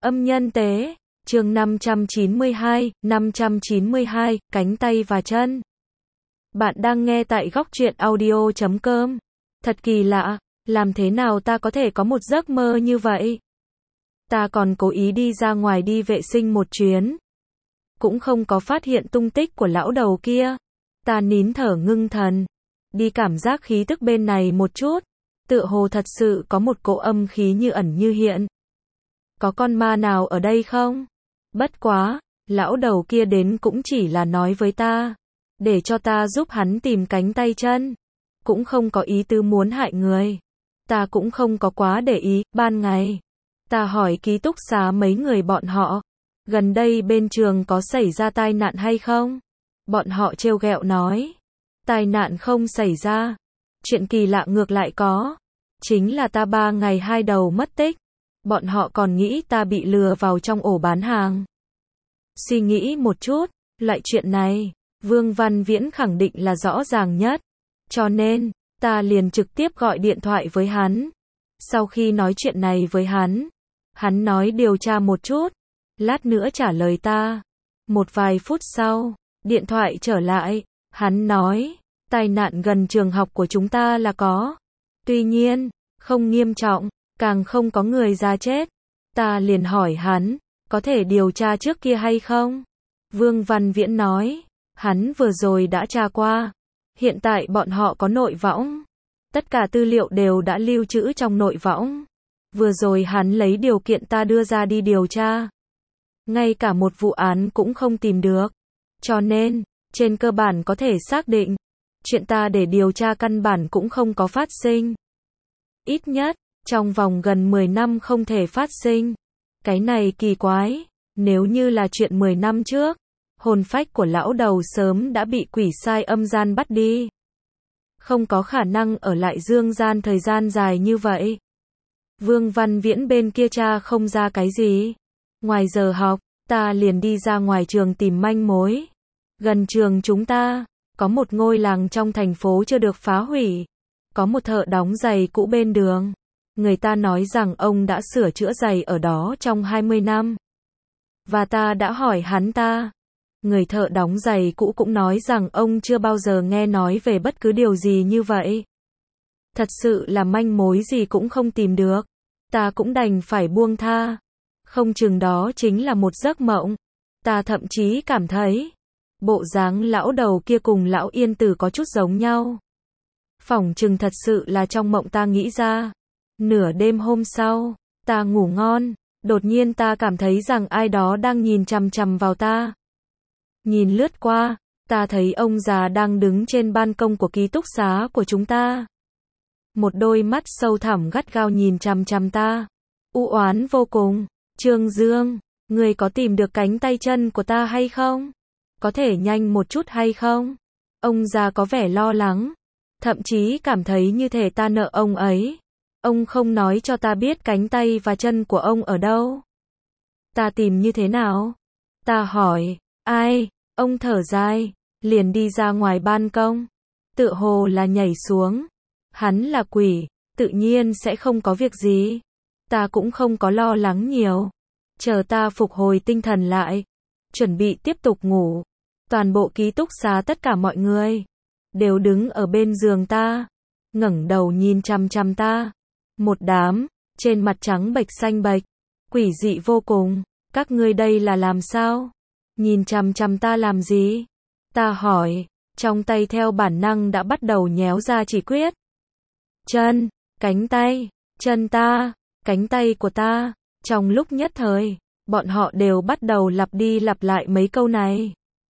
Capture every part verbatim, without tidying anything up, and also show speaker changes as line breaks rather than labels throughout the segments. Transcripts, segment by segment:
Âm nhân tế, chương năm trăm chín mươi hai, năm trăm chín mươi hai, cánh tay và chân. Bạn đang nghe tại góc truyện audio chấm com. Thật kỳ lạ, làm thế nào ta có thể có một giấc mơ như vậy? Ta còn cố ý đi ra ngoài đi vệ sinh một chuyến. Cũng không có phát hiện tung tích của lão đầu kia. Ta nín thở ngưng thần. Đi cảm giác khí tức bên này một chút. Tựa hồ thật sự có một cỗ âm khí như ẩn như hiện. Có con ma nào ở đây không? Bất quá, lão đầu kia đến cũng chỉ là nói với ta, để cho ta giúp hắn tìm cánh tay chân. Cũng không có ý tứ muốn hại người. Ta cũng không có quá để ý. Ban ngày, ta hỏi ký túc xá mấy người bọn họ, gần đây bên trường có xảy ra tai nạn hay không? Bọn họ trêu ghẹo nói, tai nạn không xảy ra. Chuyện kỳ lạ ngược lại có. Chính là ta ba ngày hai đầu mất tích. Bọn họ còn nghĩ ta bị lừa vào trong ổ bán hàng. Suy nghĩ một chút, loại chuyện này, Vương Văn Viễn khẳng định là rõ ràng nhất. Cho nên, ta liền trực tiếp gọi điện thoại với hắn. Sau khi nói chuyện này với hắn, hắn nói điều tra một chút, lát nữa trả lời ta. Một vài phút sau, điện thoại trở lại, hắn nói, tai nạn gần trường học của chúng ta là có. Tuy nhiên, không nghiêm trọng, càng không có người ra chết. Ta liền hỏi hắn, có thể điều tra trước kia hay không? Vương Văn Viễn nói, hắn vừa rồi đã tra qua. Hiện tại bọn họ có nội võng. Tất cả tư liệu đều đã lưu trữ trong nội võng. Vừa rồi hắn lấy điều kiện ta đưa ra đi điều tra. Ngay cả một vụ án cũng không tìm được. Cho nên, trên cơ bản có thể xác định, chuyện ta để điều tra căn bản cũng không có phát sinh. Ít nhất, trong vòng gần mười năm không thể phát sinh. Cái này kỳ quái, nếu như là chuyện mười năm trước, hồn phách của lão đầu sớm đã bị quỷ sai âm gian bắt đi. Không có khả năng ở lại dương gian thời gian dài như vậy. Vương Văn Viễn bên kia tra không ra cái gì. Ngoài giờ học, ta liền đi ra ngoài trường tìm manh mối. Gần trường chúng ta, có một ngôi làng trong thành phố chưa được phá hủy. Có một thợ đóng giày cũ bên đường. Người ta nói rằng ông đã sửa chữa giày ở đó trong hai mươi năm. Và ta đã hỏi hắn ta. Người thợ đóng giày cũ cũng nói rằng ông chưa bao giờ nghe nói về bất cứ điều gì như vậy. Thật sự là manh mối gì cũng không tìm được. Ta cũng đành phải buông tha. Không chừng đó chính là một giấc mộng. Ta thậm chí cảm thấy, bộ dáng lão đầu kia cùng lão yên tử có chút giống nhau. Phỏng chừng thật sự là trong mộng ta nghĩ ra. Nửa đêm hôm sau, ta ngủ ngon, đột nhiên ta cảm thấy rằng ai đó đang nhìn chằm chằm vào ta. Nhìn lướt qua, ta thấy ông già đang đứng trên ban công của ký túc xá của chúng ta. Một đôi mắt sâu thẳm gắt gao nhìn chằm chằm ta. U oán vô cùng. Trương Dương, ngươi có tìm được cánh tay chân của ta hay không? Có thể nhanh một chút hay không? Ông già có vẻ lo lắng. Thậm chí cảm thấy như thể ta nợ ông ấy. Ông không nói cho ta biết cánh tay và chân của ông ở đâu. Ta tìm như thế nào? Ta hỏi, ai? Ông thở dài, liền đi ra ngoài ban công. Tựa hồ là nhảy xuống. Hắn là quỷ, tự nhiên sẽ không có việc gì. Ta cũng không có lo lắng nhiều. Chờ ta phục hồi tinh thần lại. Chuẩn bị tiếp tục ngủ. Toàn bộ ký túc xá tất cả mọi người đều đứng ở bên giường ta. ngẩng đầu nhìn chằm chằm ta. Một đám, trên mặt trắng bệch xanh bệch. Quỷ dị vô cùng. Các ngươi đây là làm sao? Nhìn chằm chằm ta làm gì? Ta hỏi, trong tay theo bản năng đã bắt đầu nhéo ra chỉ quyết. Chân, cánh tay, chân ta, cánh tay của ta. Trong lúc nhất thời, bọn họ đều bắt đầu lặp đi lặp lại mấy câu này.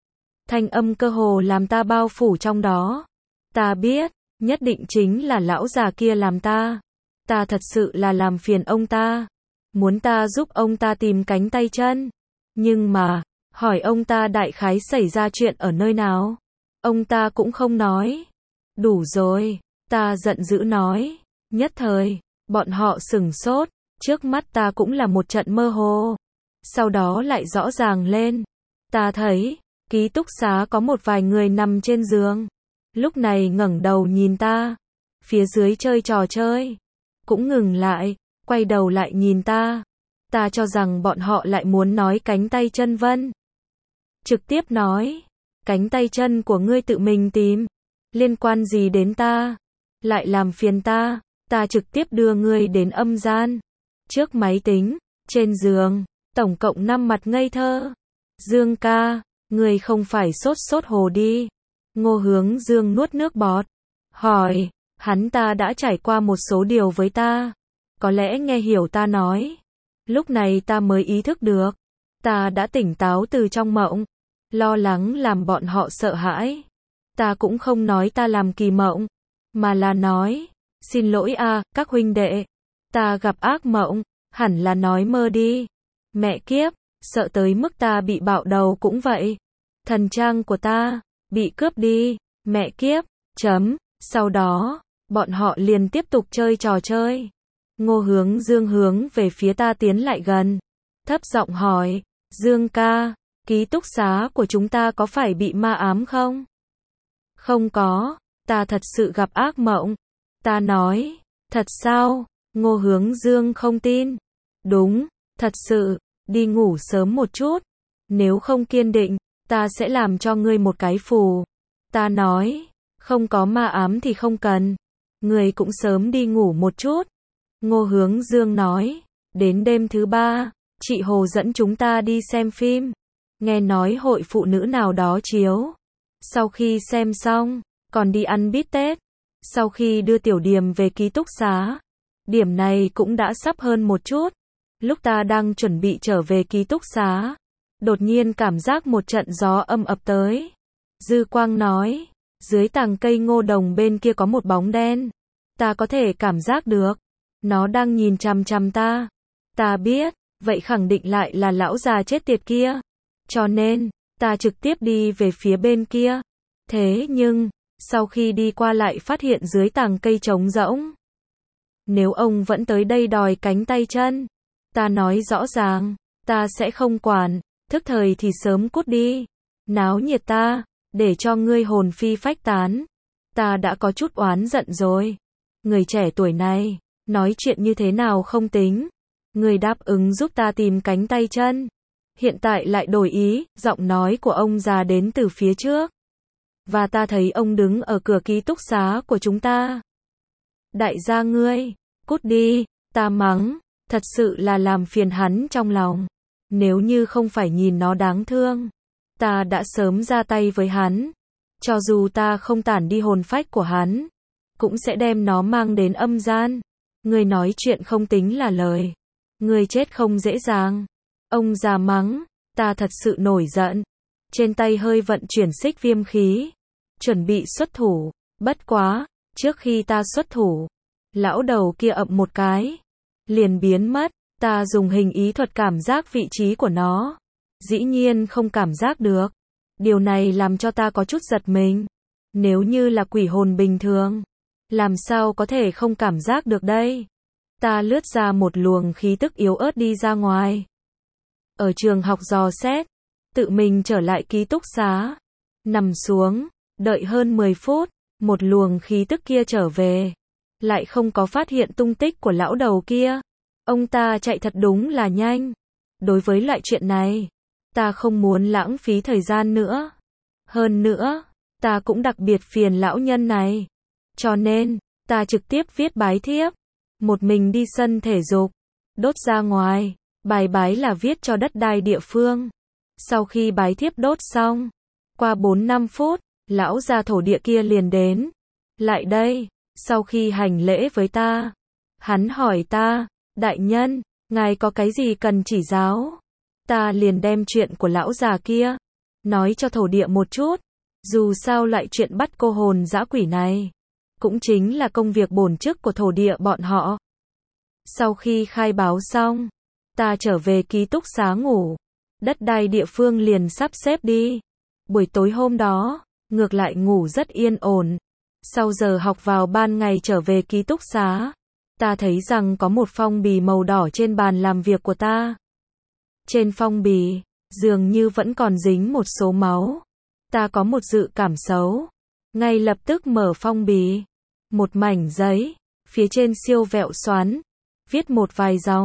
Thanh âm cơ hồ làm ta bao phủ trong đó. Ta biết, nhất định chính là lão già kia làm ta. Ta thật sự là làm phiền ông ta. Muốn ta giúp ông ta tìm cánh tay chân. Nhưng mà, hỏi ông ta đại khái xảy ra chuyện ở nơi nào. Ông ta cũng không nói. Đủ rồi, ta giận dữ nói. Nhất thời, bọn họ sửng sốt. Trước mắt ta cũng là một trận mơ hồ. Sau đó lại rõ ràng lên. Ta thấy, ký túc xá có một vài người nằm trên giường. Lúc này ngẩng đầu nhìn ta. Phía dưới chơi trò chơi. Cũng ngừng lại, quay đầu lại nhìn ta. Ta cho rằng bọn họ lại muốn nói cánh tay chân Vân. Trực tiếp nói, cánh tay chân của ngươi tự mình tìm, liên quan gì đến ta, lại làm phiền ta, ta trực tiếp đưa ngươi đến âm gian. Trước máy tính, trên giường, tổng cộng năm mặt ngây thơ. Dương ca, ngươi không phải sốt sốt hồ đi. Ngô Hướng Dương nuốt nước bọt, hỏi, hắn ta đã trải qua một số điều với ta, có lẽ nghe hiểu ta nói. Lúc này ta mới ý thức được, ta đã tỉnh táo từ trong mộng, lo lắng làm bọn họ sợ hãi. Ta cũng không nói ta làm kỳ mộng, mà là nói, xin lỗi a, các huynh đệ, ta gặp ác mộng, hẳn là nói mơ đi. Mẹ kiếp, sợ tới mức ta bị bạo đầu cũng vậy. Thần trang của ta bị cướp đi, mẹ kiếp, chấm. Sau đó, bọn họ liền tiếp tục chơi trò chơi. Ngô Hướng Dương hướng về phía ta tiến lại gần, thấp giọng hỏi, Dương ca, ký túc xá của chúng ta có phải bị ma ám không? Không có, ta thật sự gặp ác mộng. Ta nói, thật sao? Ngô Hướng Dương không tin. Đúng, thật sự, đi ngủ sớm một chút. Nếu không kiên định, ta sẽ làm cho ngươi một cái phù. Ta nói, không có ma ám thì không cần. Ngươi cũng sớm đi ngủ một chút. Ngô Hướng Dương nói, đến đêm thứ ba, chị Hồ dẫn chúng ta đi xem phim. Nghe nói hội phụ nữ nào đó chiếu. Sau khi xem xong, còn đi ăn bít tết. Sau khi đưa Tiểu Điềm về ký túc xá, điểm này cũng đã sắp hơn một chút. Lúc ta đang chuẩn bị trở về ký túc xá, đột nhiên cảm giác một trận gió âm ập tới. Dư Quang nói, dưới tàng cây ngô đồng bên kia có một bóng đen. Ta có thể cảm giác được, nó đang nhìn chằm chằm ta. Ta biết, vậy khẳng định lại là lão già chết tiệt kia. Cho nên, ta trực tiếp đi về phía bên kia. Thế nhưng, sau khi đi qua lại phát hiện dưới tàng cây trống rỗng. Nếu ông vẫn tới đây đòi cánh tay chân, ta nói rõ ràng, ta sẽ không quản, thức thời thì sớm cút đi. Náo nhiệt ta, để cho ngươi hồn phi phách tán. Ta đã có chút oán giận rồi. Người trẻ tuổi này, nói chuyện như thế nào không tính. Người đáp ứng giúp ta tìm cánh tay chân. Hiện tại lại đổi ý, giọng nói của ông già đến từ phía trước. Và ta thấy ông đứng ở cửa ký túc xá của chúng ta. Đại gia ngươi, cút đi, ta mắng, thật sự là làm phiền hắn trong lòng. Nếu như không phải nhìn nó đáng thương, ta đã sớm ra tay với hắn. Cho dù ta không tản đi hồn phách của hắn, cũng sẽ đem nó mang đến âm gian. Ngươi nói chuyện không tính là lời. Ngươi chết không dễ dàng. Ông già mắng, ta thật sự nổi giận. Trên tay hơi vận chuyển xích viêm khí. Chuẩn bị xuất thủ. Bất quá, trước khi ta xuất thủ, lão đầu kia ậm một cái. Liền biến mất. Ta dùng hình ý thuật cảm giác vị trí của nó. Dĩ nhiên không cảm giác được. Điều này làm cho ta có chút giật mình. Nếu như là quỷ hồn bình thường, làm sao có thể không cảm giác được đây? Ta lướt ra một luồng khí tức yếu ớt đi ra ngoài. Ở trường học dò xét, tự mình trở lại ký túc xá, nằm xuống, đợi hơn mười phút, một luồng khí tức kia trở về, lại không có phát hiện tung tích của lão đầu kia. Ông ta chạy thật đúng là nhanh. Đối với loại chuyện này, ta không muốn lãng phí thời gian nữa. Hơn nữa, ta cũng đặc biệt phiền lão nhân này. Cho nên, ta trực tiếp viết bái thiếp. Một mình đi sân thể dục, đốt ra ngoài. Bài bái là viết cho đất đai địa phương. Sau khi bái thiếp đốt xong, qua bốn năm phút, lão già thổ địa kia liền đến. Lại đây, sau khi hành lễ với ta, hắn hỏi ta, đại nhân, ngài có cái gì cần chỉ giáo? Ta liền đem chuyện của lão già kia, nói cho thổ địa một chút. Dù sao lại chuyện bắt cô hồn dã quỷ này, cũng chính là công việc bổn chức của thổ địa bọn họ. Sau khi khai báo xong, ta trở về ký túc xá ngủ. Đất đai địa phương liền sắp xếp đi. Buổi tối hôm đó, ngược lại ngủ rất yên ổn. Sau giờ học vào ban ngày trở về ký túc xá, ta thấy rằng có một phong bì màu đỏ trên bàn làm việc của ta. Trên phong bì, dường như vẫn còn dính một số máu. Ta có một dự cảm xấu. Ngay lập tức mở phong bì. Một mảnh giấy, phía trên siêu vẹo xoắn, viết một vài dòng.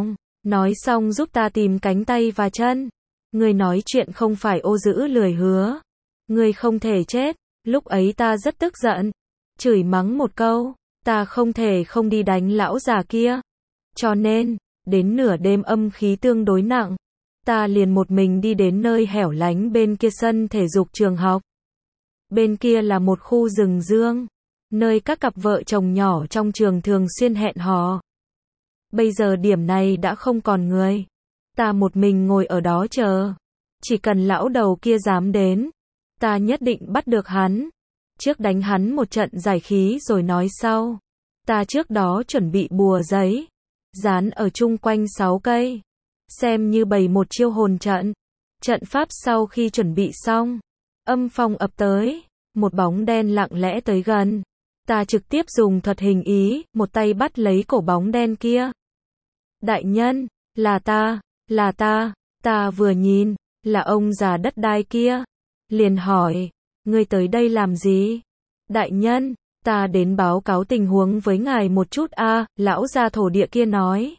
Nói xong giúp ta tìm cánh tay và chân. Ngươi nói chuyện không phải ô giữ lười hứa. Ngươi không thể chết. Lúc ấy ta rất tức giận. Chửi mắng một câu. Ta không thể không đi đánh lão già kia. Cho nên, đến nửa đêm âm khí tương đối nặng. Ta liền một mình đi đến nơi hẻo lánh bên kia sân thể dục trường học. Bên kia là một khu rừng dương. Nơi các cặp vợ chồng nhỏ trong trường thường xuyên hẹn hò. Bây giờ điểm này đã không còn người. Ta một mình ngồi ở đó chờ. Chỉ cần lão đầu kia dám đến. Ta nhất định bắt được hắn. Trước đánh hắn một trận giải khí rồi nói sau. Ta trước đó chuẩn bị bùa giấy. Dán ở chung quanh sáu cây. Xem như bày một chiêu hồn trận. Trận pháp sau khi chuẩn bị xong. Âm phong ập tới. Một bóng đen lặng lẽ tới gần. Ta trực tiếp dùng thuật hình ý. Một tay bắt lấy cổ bóng đen kia. Đại nhân, là ta, là ta. Ta vừa nhìn, là ông già đất đai kia. Liền hỏi, ngươi tới đây làm gì? Đại nhân, ta đến báo cáo tình huống với ngài một chút a. Lão già thổ địa kia nói.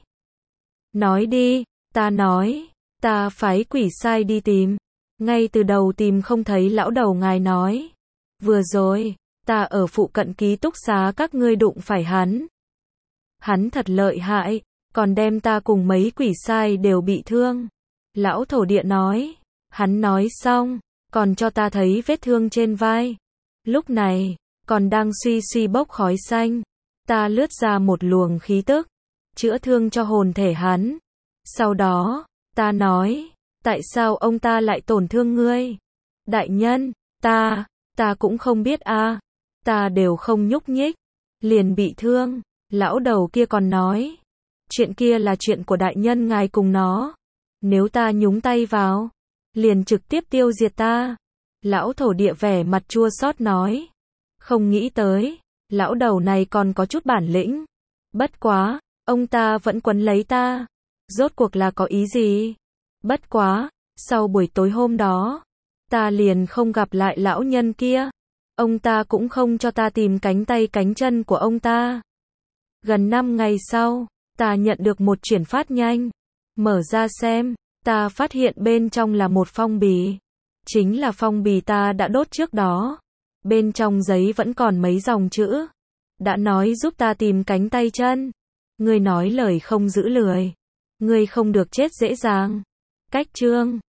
Nói đi. Ta nói, ta phái quỷ sai đi tìm. Ngay từ đầu tìm không thấy lão đầu ngài nói. Vừa rồi, ta ở phụ cận ký túc xá các ngươi đụng phải hắn. Hắn thật lợi hại, còn đem ta cùng mấy quỷ sai đều bị thương. Lão thổ địa nói. Hắn nói xong, còn cho ta thấy vết thương trên vai. Lúc này, còn đang suy suy bốc khói xanh. Ta lướt ra một luồng khí tức, chữa thương cho hồn thể hắn. Sau đó, ta nói, tại sao ông ta lại tổn thương ngươi? Đại nhân, ta, ta cũng không biết a. Ta đều không nhúc nhích, liền bị thương. Lão đầu kia còn nói, chuyện kia là chuyện của đại nhân ngài cùng nó. Nếu ta nhúng tay vào, liền trực tiếp tiêu diệt ta. Lão thổ địa vẻ mặt chua xót nói. Không nghĩ tới, lão đầu này còn có chút bản lĩnh. Bất quá, ông ta vẫn quấn lấy ta. Rốt cuộc là có ý gì? Bất quá, sau buổi tối hôm đó, ta liền không gặp lại lão nhân kia. Ông ta cũng không cho ta tìm cánh tay cánh chân của ông ta. Gần năm ngày sau, ta nhận được một chuyển phát nhanh. Mở ra xem, ta phát hiện bên trong là một phong bì. Chính là phong bì ta đã đốt trước đó. Bên trong giấy vẫn còn mấy dòng chữ. Đã nói giúp ta tìm cánh tay chân. Ngươi nói lời không giữ lời. Ngươi không được chết dễ dàng. Cách chương